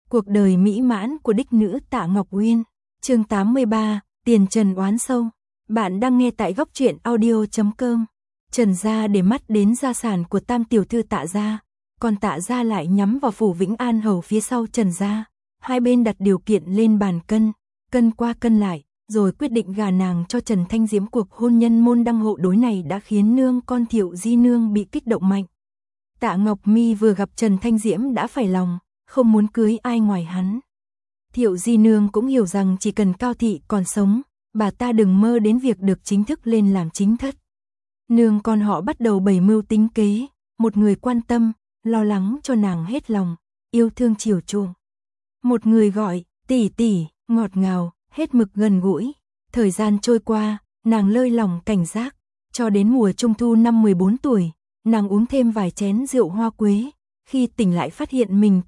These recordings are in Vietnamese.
Cuộc đời mỹ mãn của đích nữ Tạ Ngọc Uyên. Chương 83, tiền trần oán sâu. Bạn đang nghe tại góc truyện audio.com. Trần gia để mắt đến gia sản của tam tiểu thư Tạ gia, còn Tạ gia lại nhắm vào phủ Vĩnh An Hầu phía sau Trần gia. Hai bên đặt điều kiện lên bàn cân qua cân lại, rồi quyết định gả nàng cho Trần Thanh Diễm. Cuộc hôn nhân môn đăng hộ đối này đã khiến nương con Thiệu Di nương bị kích động mạnh. Tạ Ngọc Mi vừa gặp Trần Thanh Diễm đã phải lòng, không muốn cưới ai ngoài hắn. Thiệu Di nương cũng hiểu rằng chỉ cần Cao thị còn sống, bà ta đừng mơ đến việc được chính thức lên làm chính thất. Nương con họ bắt đầu bày mưu tính kế, một người quan tâm, lo lắng cho nàng hết lòng, yêu thương chiều chuộng. Một người gọi, tỷ tỷ, ngọt ngào, hết mực gần gũi. Thời gian trôi qua, nàng lơi lỏng cảnh giác, cho đến mùa trung thu năm 14 tuổi, nàng uống thêm vài chén rượu hoa quế, khi tỉnh lại phát hiện mình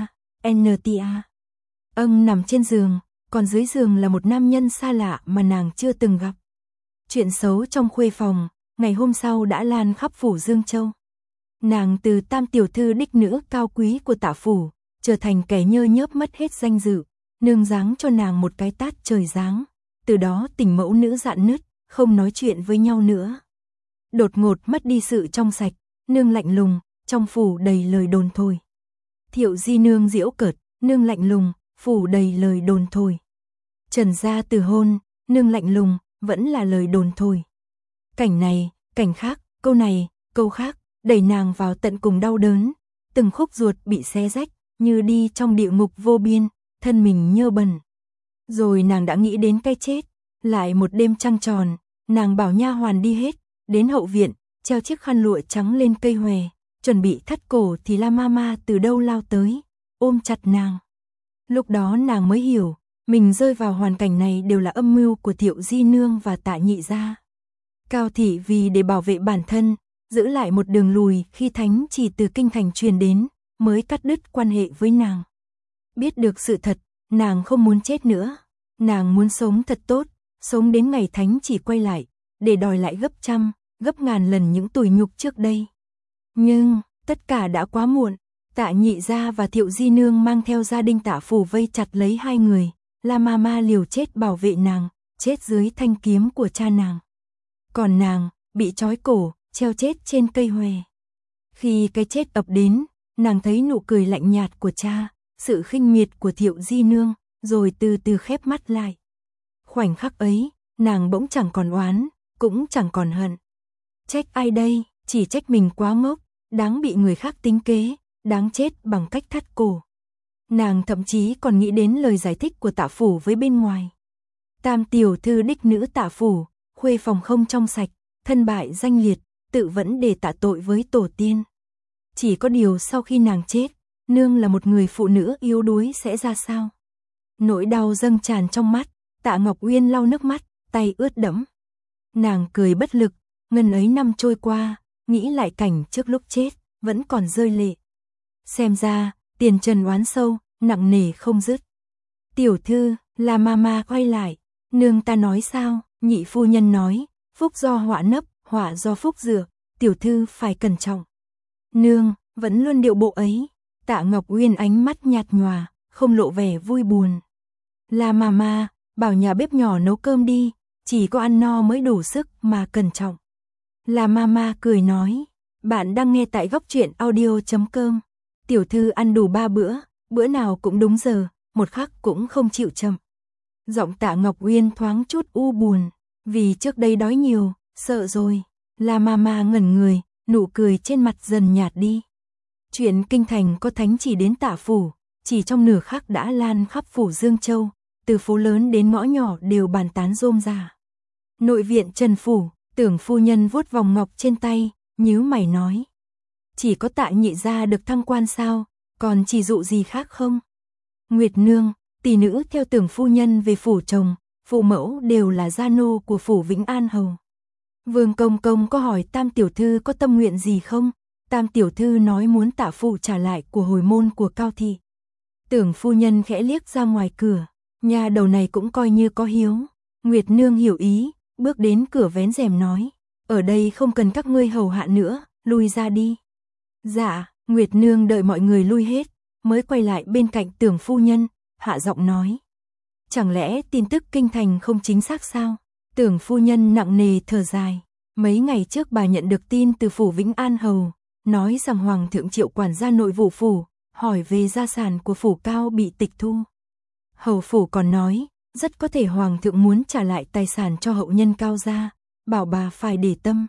nằm trên giường, còn dưới giường là một nam nhân xa lạ mà nàng chưa từng gặp. Chuyện xấu trong khuê phòng, ngày hôm sau đã lan khắp phủ Dương Châu. Nàng từ tam tiểu thư đích nữ cao quý của Tạ phủ, trở thành kẻ nhơ nhớp mất hết danh dự. Nương giáng cho nàng một cái tát trời giáng, từ đó tình mẫu nữ rạn nứt, không nói chuyện với nhau nữa. Đột ngột mất đi sự trong sạch, nương lạnh lùng, trong phủ đầy lời đồn thổi. Thiệu Di nương giễu cợt, nương lạnh lùng, phủ đầy lời đồn thổi. Trần gia từ hôn, nương lạnh lùng, vẫn là lời đồn thổi. Cảnh này, cảnh khác, câu này, câu khác, đẩy nàng vào tận cùng đau đớn, từng khúc ruột bị xé rách, như đi trong địa ngục vô biên, thân mình nhơ bẩn. Rồi nàng đã nghĩ đến cái chết, lại một đêm trăng tròn, nàng bảo nha hoàn đi hết, đến hậu viện, treo chiếc khăn lụa trắng lên cây hòe, chuẩn bị thắt cổ thì La Mama từ đâu lao tới, ôm chặt nàng. Lúc đó nàng mới hiểu, mình rơi vào hoàn cảnh này đều là âm mưu của Thiệu Di nương và Tạ nhị gia. Cao thị vì để bảo vệ bản thân, giữ lại một đường lùi khi thánh chỉ từ kinh thành truyền đến, mới cắt đứt quan hệ với nàng. Biết được sự thật, nàng không muốn chết nữa, nàng muốn sống thật tốt, sống đến ngày thánh chỉ quay lại, để đòi lại gấp trăm, gấp ngàn lần những tủi nhục trước đây. Nhưng, tất cả đã quá muộn. Tạ nhị gia và Thiệu Di nương mang theo gia đình Tạ phủ vây chặt lấy hai người. La Mama liều chết bảo vệ nàng, chết dưới thanh kiếm của cha nàng. Còn nàng, bị trói cổ, treo chết trên cây hòe. Khi cái chết ập đến, nàng thấy nụ cười lạnh nhạt của cha, sự khinh miệt của Thiệu Di nương, rồi từ từ khép mắt lại. Khoảnh khắc ấy, nàng bỗng chẳng còn oán, cũng chẳng còn hận. Trách ai đây? Chỉ trách mình quá ngốc, đáng bị người khác tính kế, đáng chết bằng cách thắt cổ. Nàng thậm chí còn nghĩ đến lời giải thích của Tạ phủ với bên ngoài. Tam tiểu thư đích nữ Tạ phủ, khuê phòng không trong sạch, thân bại danh liệt, tự vẫn để tạ tội với tổ tiên. Chỉ có điều sau khi nàng chết, nương là một người phụ nữ yếu đuối sẽ ra sao? Nỗi đau dâng tràn trong mắt, Tạ Ngọc Uyên lau nước mắt, tay ướt đẫm. Nàng cười bất lực, ngần ấy năm trôi qua, nghĩ lại cảnh trước lúc chết, vẫn còn rơi lệ. Xem ra, tiền trần oán sâu, nặng nề không dứt. Tiểu thư, La Mama quay lại, nương ta nói sao? Nhị phu nhân nói, phúc do họa nấp, họa do phúc dựa, tiểu thư phải cẩn trọng. Nương, vẫn luôn điệu bộ ấy. Tạ Ngọc Uyên ánh mắt nhạt nhòa, không lộ vẻ vui buồn. La Mama, bảo nhà bếp nhỏ nấu cơm đi, chỉ có ăn no mới đủ sức mà cẩn trọng. La Mama cười nói, bạn đang nghe tại góc truyện audio.com. Tiểu thư ăn đủ 3 bữa, bữa nào cũng đúng giờ, một khắc cũng không chịu chậm. Giọng Tạ Ngọc Uyên thoáng chút u buồn, vì trước đây đói nhiều, sợ rồi. La Mama ngẩn người, nụ cười trên mặt dần nhạt đi. Chuyện kinh thành có thánh chỉ đến Tạ phủ, chỉ trong nửa khắc đã lan khắp phủ Dương Châu, từ phố lớn đến ngõ nhỏ đều bàn tán rôm rả. Nội viện Trần phủ, Tưởng phu nhân vuốt vòng ngọc trên tay, nhíu mày nói: "Chỉ có Tạ nhị gia được thăng quan sao, còn chỉ dụ gì khác không?" Nguyệt nương, tỷ nữ theo Tưởng phu nhân về phủ chồng, phụ mẫu đều là gia nô của phủ Vĩnh An Hầu. Vương công công có hỏi Tam tiểu thư có tâm nguyện gì không? Tam tiểu thư nói muốn Tạ phủ trả lại của hồi môn của Cao thị. Tưởng phu nhân khẽ liếc ra ngoài cửa, nhà đầu này cũng coi như có hiếu. Nguyệt nương hiểu ý, bước đến cửa vén rèm nói: "Ở đây không cần các ngươi hầu hạ nữa, lui ra đi." Dạ, Nguyệt nương đợi mọi người lui hết, mới quay lại bên cạnh Tưởng phu nhân, hạ giọng nói. Chẳng lẽ tin tức kinh thành không chính xác sao? Tưởng phu nhân nặng nề thở dài. Mấy ngày trước bà nhận được tin từ phủ Vĩnh An Hầu, nói rằng Hoàng thượng triệu quản gia nội vụ phủ, hỏi về gia sản của phủ Cao bị tịch thu. Hầu phủ còn nói, rất có thể Hoàng thượng muốn trả lại tài sản cho hậu nhân Cao gia, bảo bà phải để tâm.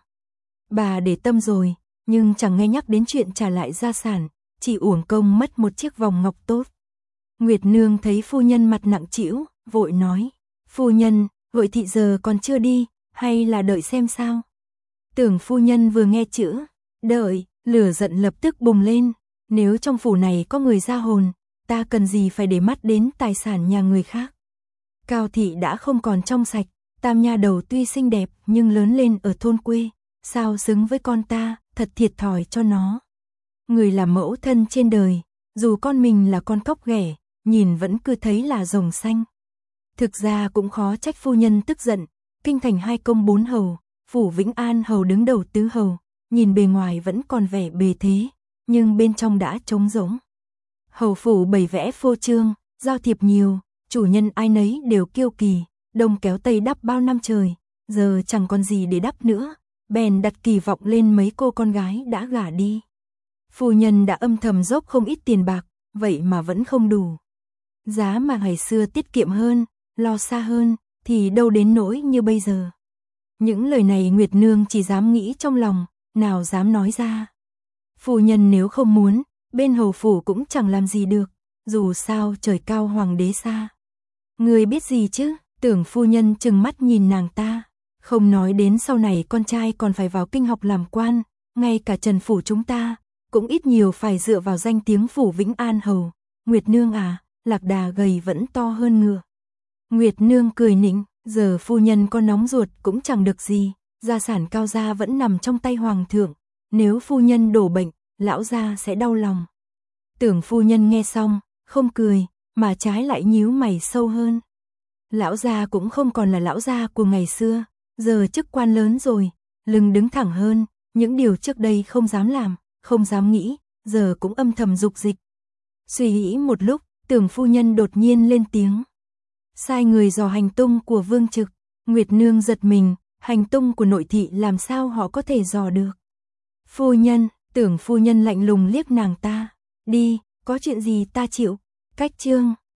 Bà để tâm rồi, nhưng chẳng nghe nhắc đến chuyện trả lại gia sản, chỉ uổng công mất một chiếc vòng ngọc tốt. Nguyệt Nương thấy phu nhân mặt nặng trĩu, vội nói, phu nhân, vội thị giờ còn chưa đi, hay là đợi xem sao? Tưởng phu nhân vừa nghe chữ đợi, lửa giận lập tức bùng lên, nếu trong phủ này có người ra hồn, ta cần gì phải để mắt đến tài sản nhà người khác. Cao thị đã không còn trong sạch, tam nha đầu tuy xinh đẹp nhưng lớn lên ở thôn quê, sao xứng với con ta, thật thiệt thòi cho nó. Người làm mẫu thân trên đời, dù con mình là con cóc ghẻ, nhìn vẫn cứ thấy là rồng xanh. Thực ra cũng khó trách phu nhân tức giận, kinh thành 2 công 4 hầu, phủ Vĩnh An Hầu đứng đầu tứ hầu, nhìn bề ngoài vẫn còn vẻ bề thế, nhưng bên trong đã trống rỗng. Hầu phủ bày vẽ phô trương, giao thiệp nhiều, chủ nhân ai nấy đều kiêu kỳ, đông kéo tây đắp bao năm trời, giờ chẳng còn gì để đắp nữa, bèn đặt kỳ vọng lên mấy cô con gái đã gả đi. Phu nhân đã âm thầm dốc không ít tiền bạc, vậy mà vẫn không đủ. Giá mà ngày xưa tiết kiệm hơn, lo xa hơn, thì đâu đến nỗi như bây giờ. Những lời này Nguyệt Nương chỉ dám nghĩ trong lòng, nào dám nói ra. Phu nhân nếu không muốn, bên hầu phủ cũng chẳng làm gì được, dù sao trời cao hoàng đế xa. Người biết gì chứ? Tưởng phu nhân trừng mắt nhìn nàng ta, không nói đến sau này con trai còn phải vào kinh học làm quan, ngay cả Trần phủ chúng ta cũng ít nhiều phải dựa vào danh tiếng phủ Vĩnh An Hầu. Nguyệt Nương à, lạc đà gầy vẫn to hơn ngựa. Nguyệt Nương cười nịnh, giờ phu nhân có nóng ruột cũng chẳng được gì, gia sản Cao gia vẫn nằm trong tay hoàng thượng, nếu phu nhân đổ bệnh, lão gia sẽ đau lòng. Tưởng phu nhân nghe xong, không cười, mà trái lại nhíu mày sâu hơn. Lão gia cũng không còn là lão gia của ngày xưa, giờ chức quan lớn rồi, lưng đứng thẳng hơn, những điều trước đây không dám làm, không dám nghĩ, giờ cũng âm thầm dục dịch. Suy nghĩ một lúc, Tưởng phu nhân đột nhiên lên tiếng. Sai người dò hành tung của Vương Trực. Nguyệt Nương giật mình, hành tung của nội thị làm sao họ có thể dò được. Phu nhân, Tưởng phu nhân lạnh lùng liếc nàng ta. Đi, có chuyện gì ta chịu. Cách chương